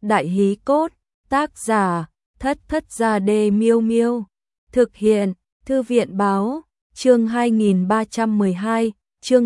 Đại hí cốt, tác giả, Thất Thất Gia Đê Miêu Miêu. Thực hiện, Thư viện báo, chương 2312, chương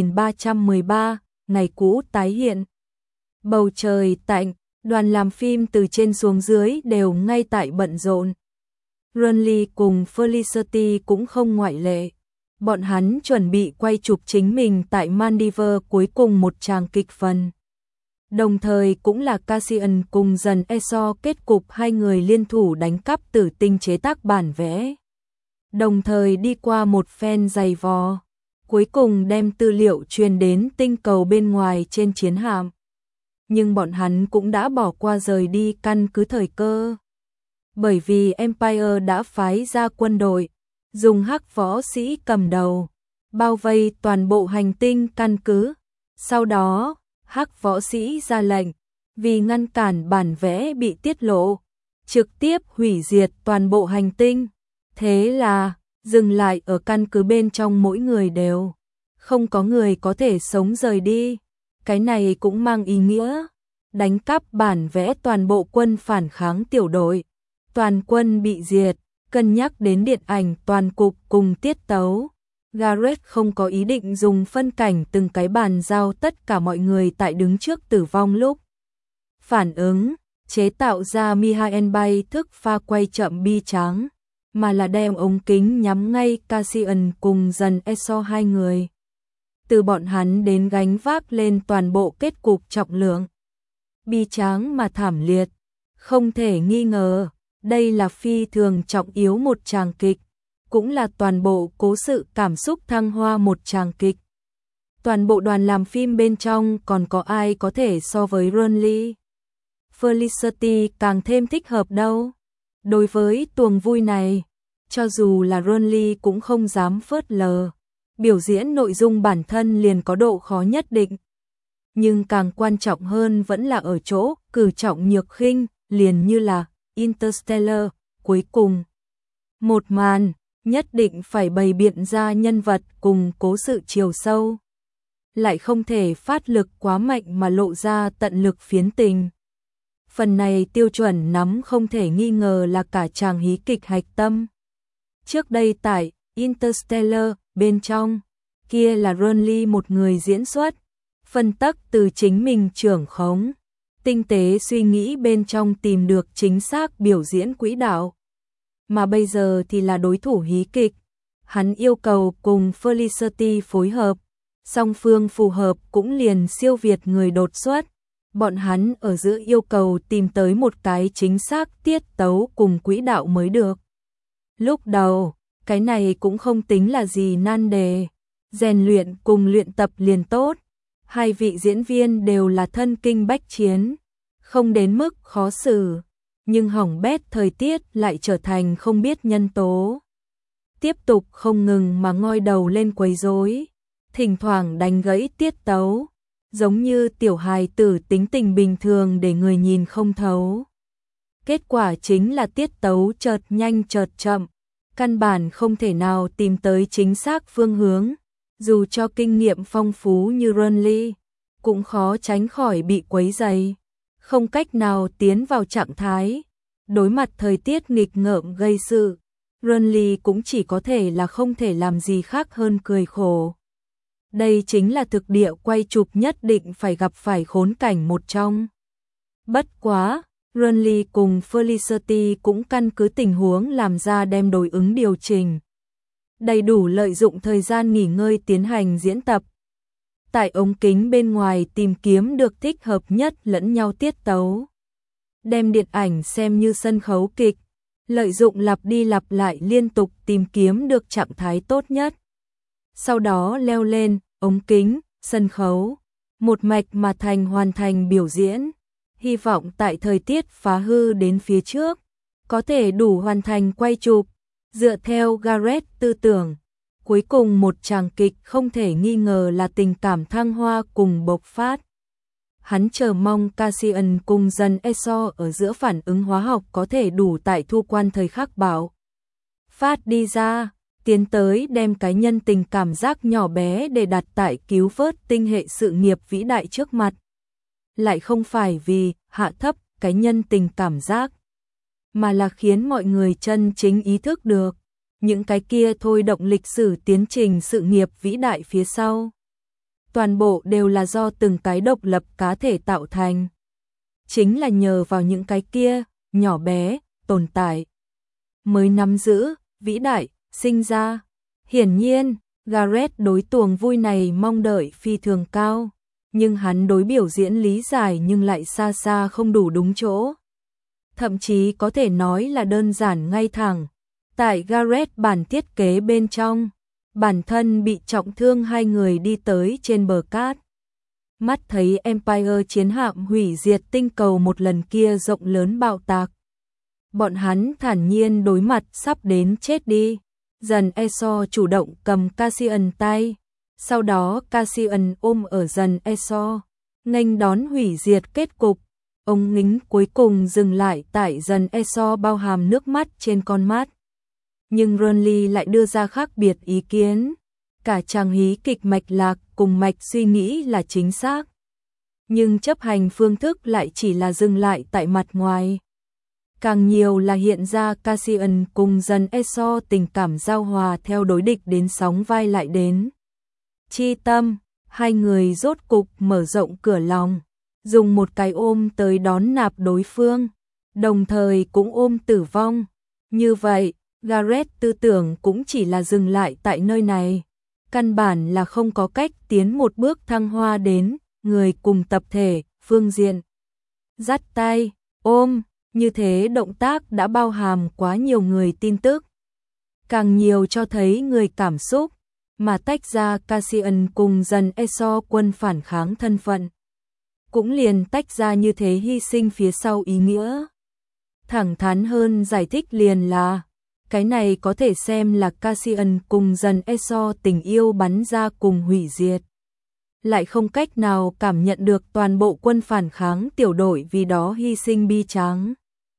2313, ngày cũ tái hiện. Bầu trời tạnh, đoàn làm phim từ trên xuống dưới đều ngay tại bận rộn. Runley cùng Felicity cũng không ngoại lệ. Bọn hắn chuẩn bị quay chụp chính mình tại Maldives cuối cùng một tràng kịch phần. Đồng thời cũng là Cassian cùng dần Esau kết cục hai người liên thủ đánh cắp tử tinh chế tác bản vẽ. Đồng thời đi qua một phen dày vò, cuối cùng đem tư liệu truyền đến tinh cầu bên ngoài trên chiến hạm. Nhưng bọn hắn cũng đã bỏ qua rời đi căn cứ thời cơ. Bởi vì Empire đã phái ra quân đội, dùng hắc võ sĩ cầm đầu, bao vây toàn bộ hành tinh căn cứ. Sau đó, hắc võ sĩ ra lệnh, vì ngăn cản bản vẽ bị tiết lộ, trực tiếp hủy diệt toàn bộ hành tinh. Thế là, dừng lại ở căn cứ bên trong mỗi người đều không có người có thể sống rời đi. Cái này cũng mang ý nghĩa đánh cắp bản vẽ toàn bộ quân phản kháng tiểu đội, toàn quân bị diệt. Cân nhắc đến điện ảnh toàn cục cùng tiết tấu, Gareth không có ý định dùng phân cảnh từng cái bàn giao tất cả mọi người tại đứng trước tử vong lúc phản ứng, chế tạo ra Mihail bay thức pha quay chậm bi tráng, mà là đem ống kính nhắm ngay Cassian cùng dần Esau hai người. Từ bọn hắn đến gánh vác lên toàn bộ kết cục trọng lượng. Bi tráng mà thảm liệt, không thể nghi ngờ. Đây là phi thường trọng yếu một tràng kịch, cũng là toàn bộ cố sự cảm xúc thăng hoa một tràng kịch. Toàn bộ đoàn làm phim bên trong còn có ai có thể so với Runley? Felicity càng thêm thích hợp đâu. Đối với tuồng vui này, cho dù là Runley cũng không dám phớt lờ. Biểu diễn nội dung bản thân liền có độ khó nhất định. Nhưng càng quan trọng hơn vẫn là ở chỗ cử trọng nhược khinh, liền như là Interstellar, cuối cùng. Một màn, nhất định phải bày biện ra nhân vật cùng cố sự chiều sâu. Lại không thể phát lực quá mạnh mà lộ ra tận lực phiến tình. Phần này tiêu chuẩn nắm không thể nghi ngờ là cả tràng hí kịch hạch tâm. Trước đây tại Interstellar, bên trong, kia là Runley một người diễn xuất, phân tắc từ chính mình trưởng khống. Tinh tế suy nghĩ bên trong tìm được chính xác biểu diễn quỹ đạo. Mà bây giờ thì là đối thủ hí kịch. Hắn yêu cầu cùng Felicity phối hợp. Song phương phù hợp cũng liền siêu việt người đột xuất. Bọn hắn ở giữa yêu cầu tìm tới một cái chính xác tiết tấu cùng quỹ đạo mới được. Lúc đầu, cái này cũng không tính là gì nan đề. Rèn luyện cùng luyện tập liền tốt. Hai vị diễn viên đều là thân kinh bách chiến, không đến mức khó xử, nhưng hỏng bét thời tiết lại trở thành không biết nhân tố. Tiếp tục không ngừng mà ngoi đầu lên quấy rối, thỉnh thoảng đánh gãy tiết tấu, giống như tiểu hài tử tính tình bình thường để người nhìn không thấu. Kết quả chính là tiết tấu chợt nhanh chợt chậm, căn bản không thể nào tìm tới chính xác phương hướng, dù cho kinh nghiệm phong phú như Runley, cũng khó tránh khỏi bị quấy rầy, không cách nào tiến vào trạng thái. Đối mặt thời tiết nghịch ngợm gây sự, Runley cũng chỉ có thể là không thể làm gì khác hơn cười khổ. Đây chính là thực địa quay chụp nhất định phải gặp phải khốn cảnh một trong. Bất quá, Runley cùng Felicity cũng căn cứ tình huống làm ra đem đối ứng điều chỉnh. Đầy đủ lợi dụng thời gian nghỉ ngơi tiến hành diễn tập. Tại ống kính bên ngoài tìm kiếm được thích hợp nhất lẫn nhau tiết tấu. Đem điện ảnh xem như sân khấu kịch, lợi dụng lặp đi lặp lại liên tục tìm kiếm được trạng thái tốt nhất. Sau đó leo lên, ống kính, sân khấu, một mạch mà hoàn thành biểu diễn. Hy vọng tại thời tiết phá hư đến phía trước, có thể đủ hoàn thành quay chụp. Dựa theo Gareth tư tưởng, cuối cùng một tràng kịch không thể nghi ngờ là tình cảm thăng hoa cùng bộc phát. Hắn chờ mong Cassian cùng dần Esau ở giữa phản ứng hóa học có thể đủ tại thu quan thời khắc bảo phát đi ra, tiến tới đem cái nhân tình cảm giác nhỏ bé để đặt tại cứu vớt tinh hệ sự nghiệp vĩ đại trước mặt. Lại không phải vì hạ thấp cái nhân tình cảm giác, mà là khiến mọi người chân chính ý thức được những cái kia thôi động lịch sử tiến trình sự nghiệp vĩ đại phía sau. Toàn bộ đều là do từng cái độc lập cá thể tạo thành. Chính là nhờ vào những cái kia, nhỏ bé, tồn tại, mới nắm giữ, vĩ đại, sinh ra. Hiển nhiên, Gareth đối tuồng vui này mong đợi phi thường cao, nhưng hắn đối biểu diễn lý giải nhưng lại xa xa không đủ đúng chỗ. Thậm chí có thể nói là đơn giản ngay thẳng. Tại Gareth bản thiết kế bên trong, bản thân bị trọng thương hai người đi tới trên bờ cát. Mắt thấy Empire chiến hạm hủy diệt tinh cầu một lần kia rộng lớn bạo tạc. Bọn hắn thản nhiên đối mặt sắp đến chết đi. Dần Esau chủ động cầm Cassian tay. Sau đó Cassian ôm ở dần Esau, nghênh đón hủy diệt kết cục. Ông nghính cuối cùng dừng lại tại dần Esau bao hàm nước mắt trên con mắt. Nhưng Renly lại đưa ra khác biệt ý kiến. Cả chàng hí kịch mạch lạc cùng mạch suy nghĩ là chính xác. Nhưng chấp hành phương thức lại chỉ là dừng lại tại mặt ngoài. Càng nhiều là hiện ra Cassian cùng dần Esau tình cảm giao hòa theo đối địch đến sóng vai lại đến. Chi tâm, hai người rốt cục mở rộng cửa lòng, dùng một cái ôm tới đón nạp đối phương, đồng thời cũng ôm tử vong. Như vậy, Gareth tư tưởng cũng chỉ là dừng lại tại nơi này. Căn bản là không có cách tiến một bước thăng hoa đến người cùng tập thể, phương diện. Dắt tay, ôm, như thế động tác đã bao hàm quá nhiều người tin tức. Càng nhiều cho thấy người cảm xúc, mà tách ra Cassian cùng dần Esau quân phản kháng thân phận. Cũng liền tách ra như thế hy sinh phía sau ý nghĩa. Thẳng thắn hơn giải thích liền là, cái này có thể xem là Cassian cùng dần Esau tình yêu bắn ra cùng hủy diệt. Lại không cách nào cảm nhận được toàn bộ quân phản kháng tiểu đội vì đó hy sinh bi tráng.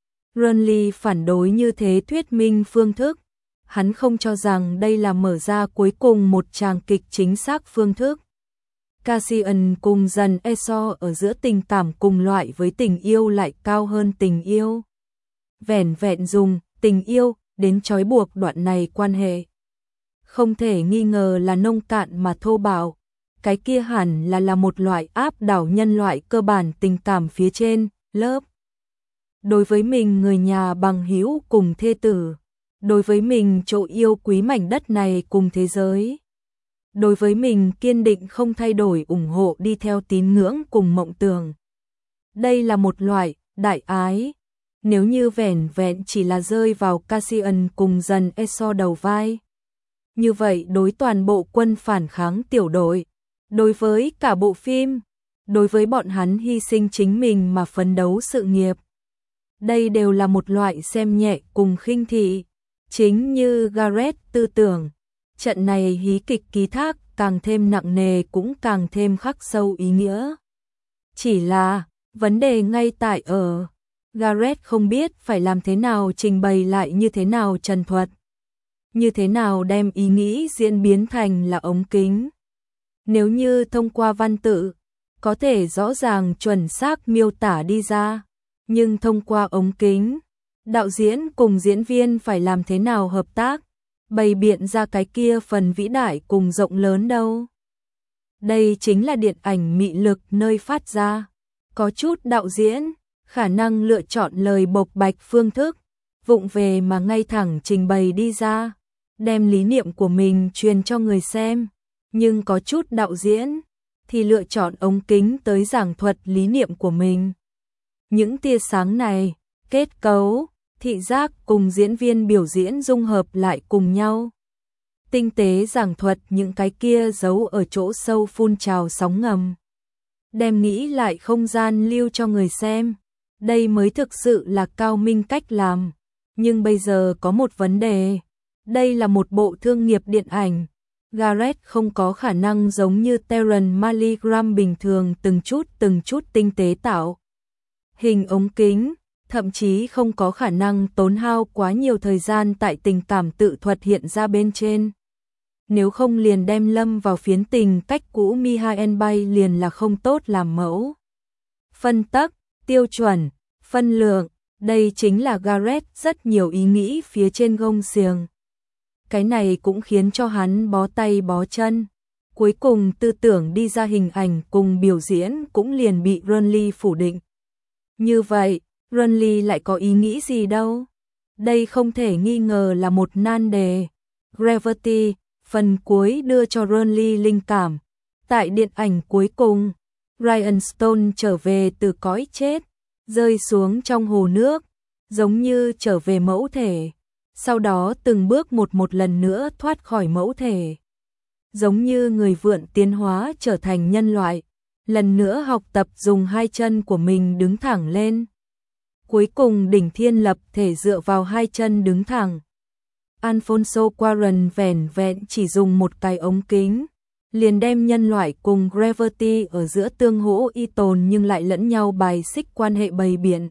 Renly phản đối như thế thuyết minh phương thức. Hắn không cho rằng đây là mở ra cuối cùng một tràng kịch chính xác phương thức. Cassian cùng dần Esau ở giữa tình cảm cùng loại với tình yêu lại cao hơn tình yêu. Vẻn vẹn dùng tình yêu đến trói buộc đoạn này quan hệ. Không thể nghi ngờ là nông cạn mà thô bạo. Cái kia hẳn là một loại áp đảo nhân loại cơ bản tình cảm phía trên, lớp. Đối với mình người nhà bằng hữu cùng thê tử. Đối với mình chỗ yêu quý mảnh đất này cùng thế giới. Đối với mình kiên định không thay đổi ủng hộ đi theo tín ngưỡng cùng mộng tưởng. Đây là một loại đại ái. Nếu như vẻn vẹn chỉ là rơi vào Cassian cùng dần Esau đầu vai. Như vậy đối toàn bộ quân phản kháng tiểu đội, đối với cả bộ phim, đối với bọn hắn hy sinh chính mình mà phấn đấu sự nghiệp. Đây đều là một loại xem nhẹ cùng khinh thị. Chính như Gareth tư tưởng, trận này hí kịch ký thác càng thêm nặng nề cũng càng thêm khắc sâu ý nghĩa. Chỉ là, vấn đề ngay tại ở, Gareth không biết phải làm thế nào trình bày lại như thế nào trần thuật. Như thế nào đem ý nghĩ diễn biến thành là ống kính. Nếu như thông qua văn tự, có thể rõ ràng chuẩn xác miêu tả đi ra, nhưng thông qua ống kính, đạo diễn cùng diễn viên phải làm thế nào hợp tác, bày biện ra cái kia phần vĩ đại cùng rộng lớn đâu. Đây chính là điện ảnh mị lực nơi phát ra. Có chút đạo diễn, khả năng lựa chọn lời bộc bạch phương thức, vụng về mà ngay thẳng trình bày đi ra, đem lý niệm của mình truyền cho người xem. Nhưng có chút đạo diễn, thì lựa chọn ống kính tới giảng thuật lý niệm của mình. Những tia sáng này, kết cấu, thị giác cùng diễn viên biểu diễn dung hợp lại cùng nhau. Tinh tế giảng thuật những cái kia giấu ở chỗ sâu phun trào sóng ngầm. Đem nghĩ lại không gian lưu cho người xem. Đây mới thực sự là cao minh cách làm. Nhưng bây giờ có một vấn đề. Đây là một bộ thương nghiệp điện ảnh. Gareth không có khả năng giống như Terrence Malick bình thường từng chút tinh tế tạo hình ống kính, thậm chí không có khả năng tốn hao quá nhiều thời gian tại tình cảm tự thuật hiện ra bên trên. Nếu không liền đem lâm vào phiến tình cách cũ Mihail Bay liền là không tốt làm mẫu. Phân tắc, tiêu chuẩn, phân lượng, đây chính là Gareth rất nhiều ý nghĩ phía trên gông xiềng. Cái này cũng khiến cho hắn bó tay bó chân. Cuối cùng tư tưởng đi ra hình ảnh cùng biểu diễn cũng liền bị Burnley phủ định. Như vậy, Burnley lại có ý nghĩ gì đâu? Đây không thể nghi ngờ là một nan đề. Gravity, phần cuối đưa cho Burnley linh cảm. Tại điện ảnh cuối cùng, Ryan Stone trở về từ cõi chết, rơi xuống trong hồ nước, giống như trở về mẫu thể. Sau đó từng bước một lần nữa thoát khỏi mẫu thể. Giống như người vượn tiến hóa trở thành nhân loại, lần nữa học tập dùng hai chân của mình đứng thẳng lên. Cuối cùng đỉnh thiên lập thể dựa vào hai chân đứng thẳng. Alfonso Cuarón vẻn vẹn chỉ dùng một cái ống kính, liền đem nhân loại cùng Gravity ở giữa tương hỗ y tồn nhưng lại lẫn nhau bài xích quan hệ bày biện.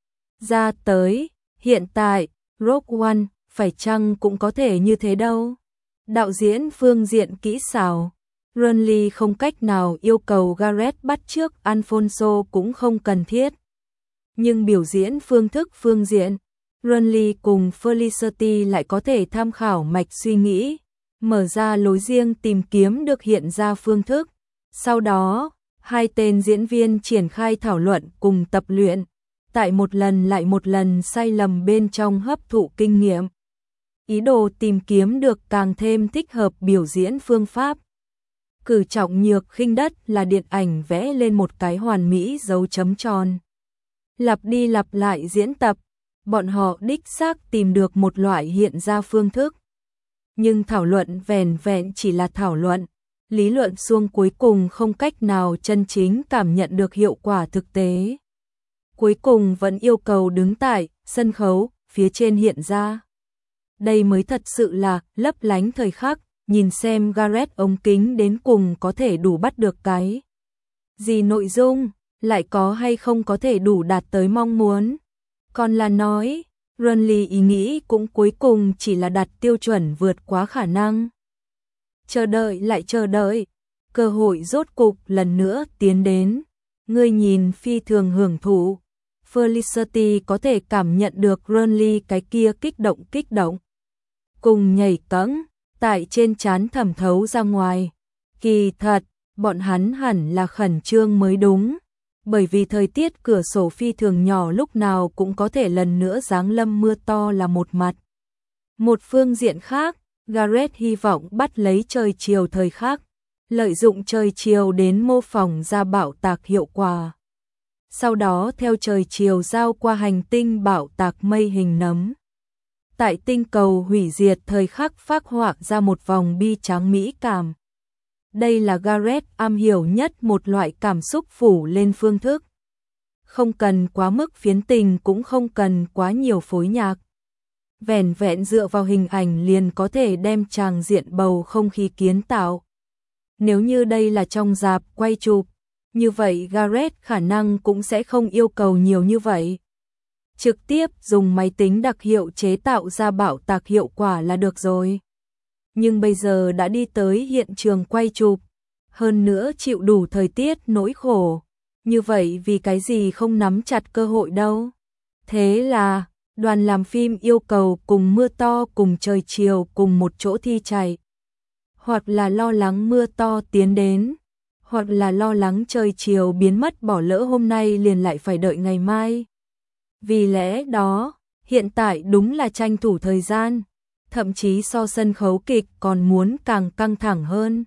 Ra tới, hiện tại, Rogue One, phải chăng cũng có thể như thế đâu? Đạo diễn phương diện kỹ xảo, Burnley không cách nào yêu cầu Gareth bắt chước Alfonso cũng không cần thiết. Nhưng biểu diễn phương thức phương diện, Burnley cùng Felicity lại có thể tham khảo mạch suy nghĩ, mở ra lối riêng tìm kiếm được hiện ra phương thức. Sau đó, hai tên diễn viên triển khai thảo luận cùng tập luyện, tại một lần lại một lần sai lầm bên trong hấp thụ kinh nghiệm. Ý đồ tìm kiếm được càng thêm thích hợp biểu diễn phương pháp. Cử trọng nhược khinh đất là điện ảnh vẽ lên một cái hoàn mỹ dấu chấm tròn. Lặp đi lặp lại diễn tập, bọn họ đích xác tìm được một loại hiện ra phương thức. Nhưng thảo luận vẻn vẹn chỉ là thảo luận, lý luận suông cuối cùng không cách nào chân chính cảm nhận được hiệu quả thực tế. Cuối cùng vẫn yêu cầu đứng tại sân khấu phía trên hiện ra. Đây mới thật sự là lấp lánh thời khắc, nhìn xem Gareth ống kính đến cùng có thể đủ bắt được cái gì nội dung, lại có hay không có thể đủ đạt tới mong muốn. Còn là nói, Burnley ý nghĩ cũng cuối cùng chỉ là đặt tiêu chuẩn vượt quá khả năng. Chờ đợi lại chờ đợi, cơ hội rốt cục lần nữa tiến đến. Người nhìn phi thường hưởng thụ, Felicity có thể cảm nhận được Burnley cái kia kích động. Cùng nhảy cẫng, tại trên trán thẩm thấu ra ngoài. Kỳ thật, bọn hắn hẳn là khẩn trương mới đúng, bởi vì thời tiết cửa sổ phi thường nhỏ lúc nào cũng có thể lần nữa giáng lâm mưa to là một mặt. Một phương diện khác, Gareth hy vọng bắt lấy trời chiều thời khắc, lợi dụng trời chiều đến mô phỏng ra bạo tạc hiệu quả. Sau đó theo trời chiều giao qua hành tinh bạo tạc mây hình nấm. Tại tinh cầu hủy diệt thời khắc phác họa ra một vòng bi tráng mỹ cảm. Đây là Gareth am hiểu nhất một loại cảm xúc phủ lên phương thức. Không cần quá mức phiến tình cũng không cần quá nhiều phối nhạc. Vẻn vẹn dựa vào hình ảnh liền có thể đem tràng diện bầu không khí kiến tạo. Nếu như đây là trong rạp quay chụp, như vậy Gareth khả năng cũng sẽ không yêu cầu nhiều như vậy. Trực tiếp dùng máy tính đặc hiệu chế tạo ra bạo tạc hiệu quả là được rồi. Nhưng bây giờ đã đi tới hiện trường quay chụp, hơn nữa chịu đủ thời tiết nỗi khổ. Như vậy vì cái gì không nắm chặt cơ hội đâu. Thế là, đoàn làm phim yêu cầu cùng mưa to cùng trời chiều cùng một chỗ thi chạy. Hoặc là lo lắng mưa to tiến đến, hoặc là lo lắng trời chiều biến mất bỏ lỡ hôm nay liền lại phải đợi ngày mai. Vì lẽ đó, hiện tại đúng là tranh thủ thời gian, thậm chí so sân khấu kịch còn muốn càng căng thẳng hơn.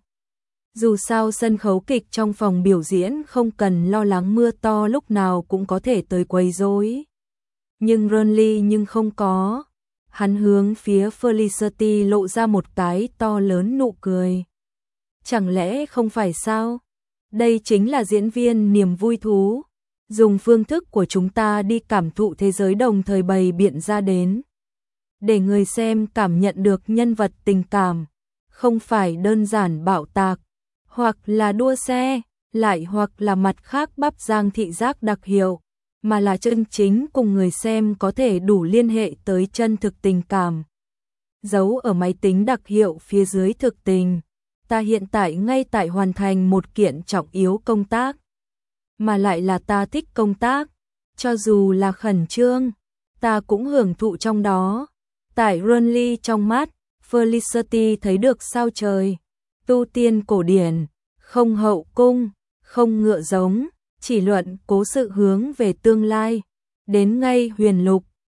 Dù sao sân khấu kịch trong phòng biểu diễn không cần lo lắng mưa to lúc nào cũng có thể tới quấy rối. Nhưng Burnley không có. Hắn hướng phía Felicity lộ ra một cái to lớn nụ cười. Chẳng lẽ không phải sao? Đây chính là diễn viên niềm vui thú. Dùng phương thức của chúng ta đi cảm thụ thế giới đồng thời bày biện ra đến. Để người xem cảm nhận được nhân vật tình cảm. Không phải đơn giản bạo tạc. Hoặc là đua xe. Lại hoặc là mặt khác bắp rang thị giác đặc hiệu. Mà là chân chính cùng người xem có thể đủ liên hệ tới chân thực tình cảm. Giấu ở máy tính đặc hiệu phía dưới thực tình. Ta hiện tại ngay tại hoàn thành một kiện trọng yếu công tác. Mà lại là ta thích công tác. cho dù là khẩn trương, ta cũng hưởng thụ trong đó. Tại Runly trong mắt, Felicity thấy được sao trời, tu tiên cổ điển, không hậu cung, không ngựa giống, chỉ luận cố sự hướng về tương lai. Đến ngay huyền lục,